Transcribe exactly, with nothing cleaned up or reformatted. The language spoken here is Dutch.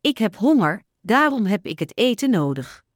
Ik heb honger, daarom heb ik het eten nodig.